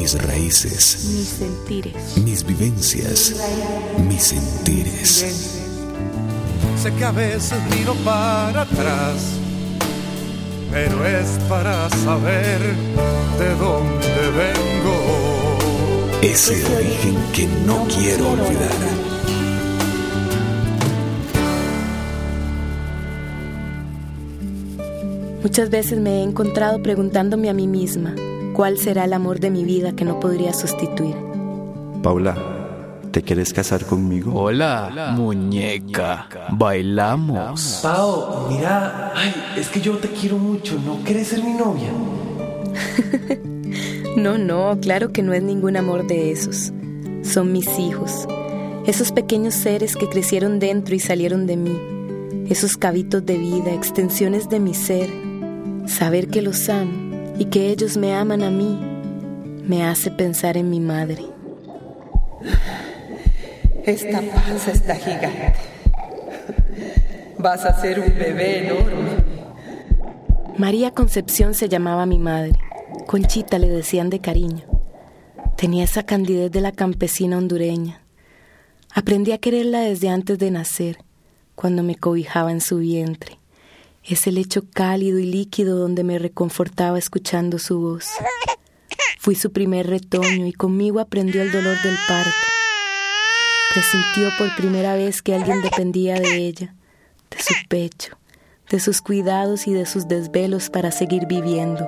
mis raíces, mis sentires, mis vivencias, mis sentires. Sé que a veces miro para atrás, pero es para saber de dónde vengo. Ese origen que no quiero olvidar. Muchas veces me he encontrado preguntándome a mí misma, ¿cuál será el amor de mi vida que no podría sustituir? Paula, ¿te quieres casar conmigo? Hola, muñeca. Bailamos. Pao, mira, es que yo te quiero mucho, ¿no quieres ser mi novia? No, claro que no es ningún amor de esos. Son mis hijos, esos pequeños seres que crecieron dentro y salieron de mí, esos cabitos de vida, extensiones de mi ser. Saber que los amo y que ellos me aman a mí me hace pensar en mi madre. Esta panza está gigante. Vas a ser un bebé enorme. María Concepción se llamaba mi madre. Conchita le decían de cariño. Tenía esa candidez de la campesina hondureña. Aprendí a quererla desde antes de nacer, cuando me cobijaba en su vientre. Ese lecho cálido y líquido donde me reconfortaba escuchando su voz. Fui su primer retoño y conmigo aprendió el dolor del parto. Presintió por primera vez que alguien dependía de ella, de su pecho, de sus cuidados y de sus desvelos para seguir viviendo.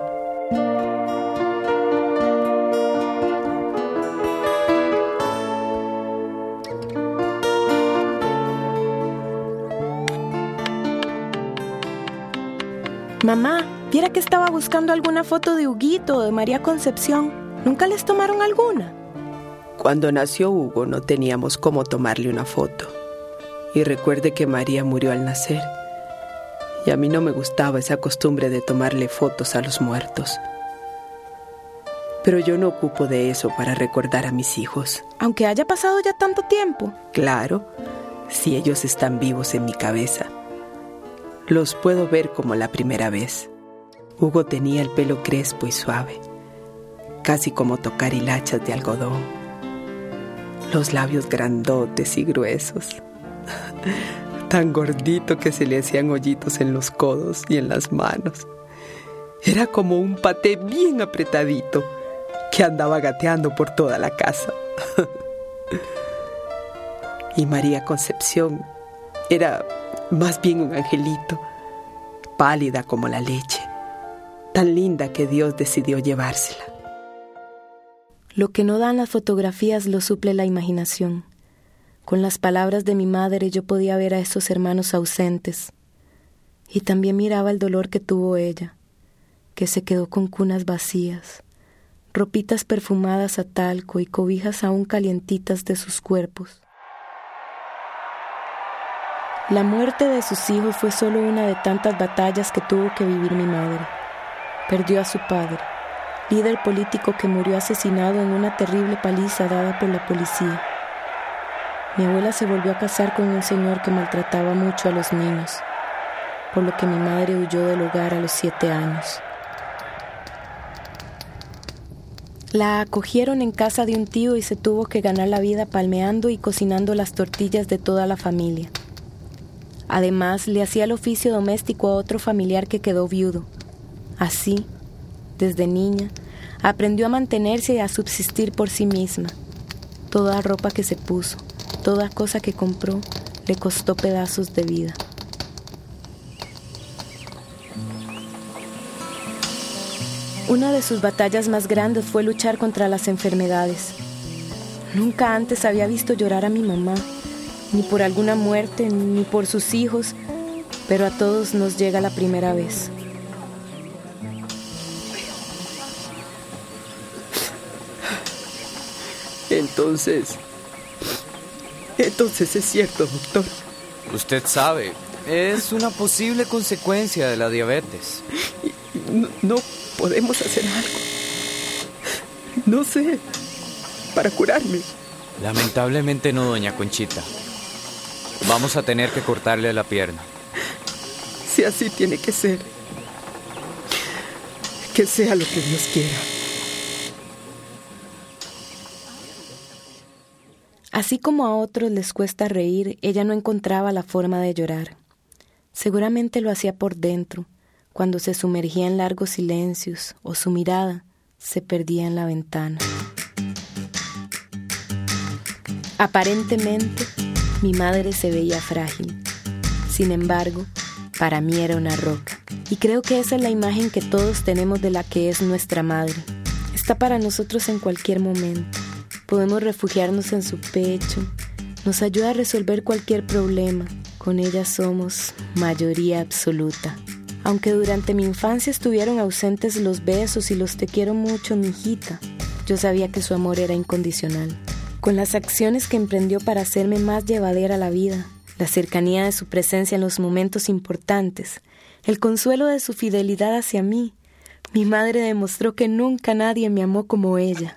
Mamá, viera que estaba buscando alguna foto de Huguito o de María Concepción. ¿Nunca les tomaron alguna? Cuando nació Hugo no teníamos cómo tomarle una foto. Y recuerde que María murió al nacer. Y a mí no me gustaba esa costumbre de tomarle fotos a los muertos. Pero yo no ocupo de eso para recordar a mis hijos. Aunque haya pasado ya tanto tiempo. Claro, si ellos están vivos en mi cabeza. Los puedo ver como la primera vez. Hugo tenía el pelo crespo y suave, casi como tocar hilachas de algodón. Los labios grandotes y gruesos. Tan gordito que se le hacían hoyitos en los codos y en las manos. Era como un paté bien apretadito que andaba gateando por toda la casa. Y María Concepción era más bien un angelito, pálida como la leche, tan linda que Dios decidió llevársela. Lo que no dan las fotografías lo suple la imaginación. Con las palabras de mi madre yo podía ver a esos hermanos ausentes. Y también miraba el dolor que tuvo ella, que se quedó con cunas vacías, ropitas perfumadas a talco y cobijas aún calientitas de sus cuerpos. La muerte de sus hijos fue solo una de tantas batallas que tuvo que vivir mi madre. Perdió a su padre, líder político que murió asesinado en una terrible paliza dada por la policía. Mi abuela se volvió a casar con un señor que maltrataba mucho a los niños, por lo que mi madre huyó del hogar a los 7 años. La acogieron en casa de un tío y se tuvo que ganar la vida palmeando y cocinando las tortillas de toda la familia. Además, le hacía el oficio doméstico a otro familiar que quedó viudo. Así, desde niña, aprendió a mantenerse y a subsistir por sí misma. Toda ropa que se puso, toda cosa que compró, le costó pedazos de vida. Una de sus batallas más grandes fue luchar contra las enfermedades. Nunca antes había visto llorar a mi mamá, ni por alguna muerte, ni por sus hijos, pero a todos nos llega la primera vez. Entonces es cierto, doctor. Usted sabe, es una posible consecuencia de la diabetes. No podemos hacer algo. No sé, para curarme. Lamentablemente no, doña Conchita. Vamos a tener que cortarle la pierna. Si así tiene que ser. Que sea lo que Dios quiera. Así como a otros les cuesta reír, ella no encontraba la forma de llorar. Seguramente lo hacía por dentro, cuando se sumergía en largos silencios o su mirada se perdía en la ventana. Aparentemente, mi madre se veía frágil. Sin embargo, para mí era una roca. Y creo que esa es la imagen que todos tenemos de la que es nuestra madre. Está para nosotros en cualquier momento. Podemos refugiarnos en su pecho. Nos ayuda a resolver cualquier problema. Con ella somos mayoría absoluta. Aunque durante mi infancia estuvieron ausentes los besos y los te quiero mucho, mijita, yo sabía que su amor era incondicional. Con las acciones que emprendió para hacerme más llevadera la vida, la cercanía de su presencia en los momentos importantes, el consuelo de su fidelidad hacia mí, mi madre demostró que nunca nadie me amó como ella.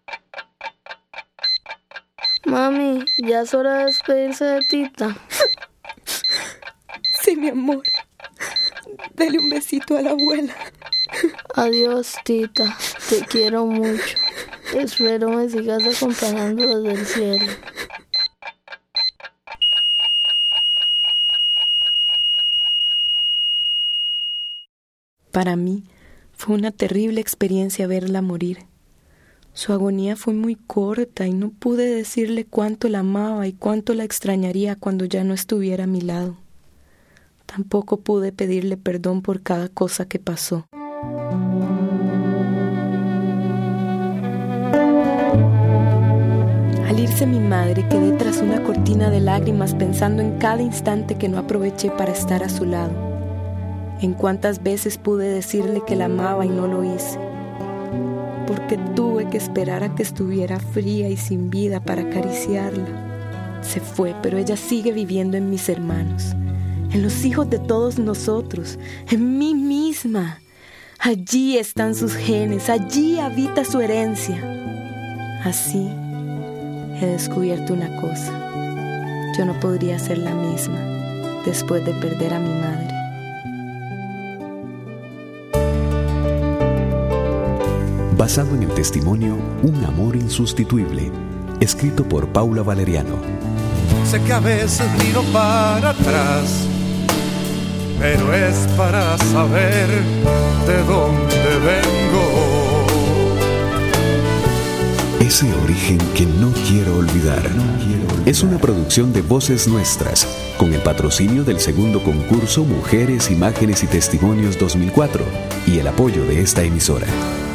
Mami, ya es hora de despedirse de tita. Sí, mi amor. Dale un besito a la abuela. Adiós, tita. Te quiero mucho. Espero me sigas acompañando desde el cielo. Para mí fue una terrible experiencia verla morir. Su agonía fue muy corta y no pude decirle cuánto la amaba y cuánto la extrañaría cuando ya no estuviera a mi lado. Tampoco pude pedirle perdón por cada cosa que pasó. Al irse mi madre, quedé tras una cortina de lágrimas pensando en cada instante que no aproveché para estar a su lado. En cuántas veces pude decirle que la amaba y no lo hice. Porque tuve que esperar a que estuviera fría y sin vida para acariciarla. Se fue, pero ella sigue viviendo en mis hermanos, en los hijos de todos nosotros, en mí misma. Allí están sus genes, allí habita su herencia. Así he descubierto una cosa: yo no podría ser la misma después de perder a mi madre. Basado en el testimonio Un amor insustituible, escrito por Paula Valeriano. Sé que a veces miro para atrás, pero es para saber de dónde vengo. Ese origen que no quiero olvidar. Es una producción de Voces Nuestras, con el patrocinio del segundo concurso Mujeres, Imágenes y Testimonios 2004 y el apoyo de esta emisora.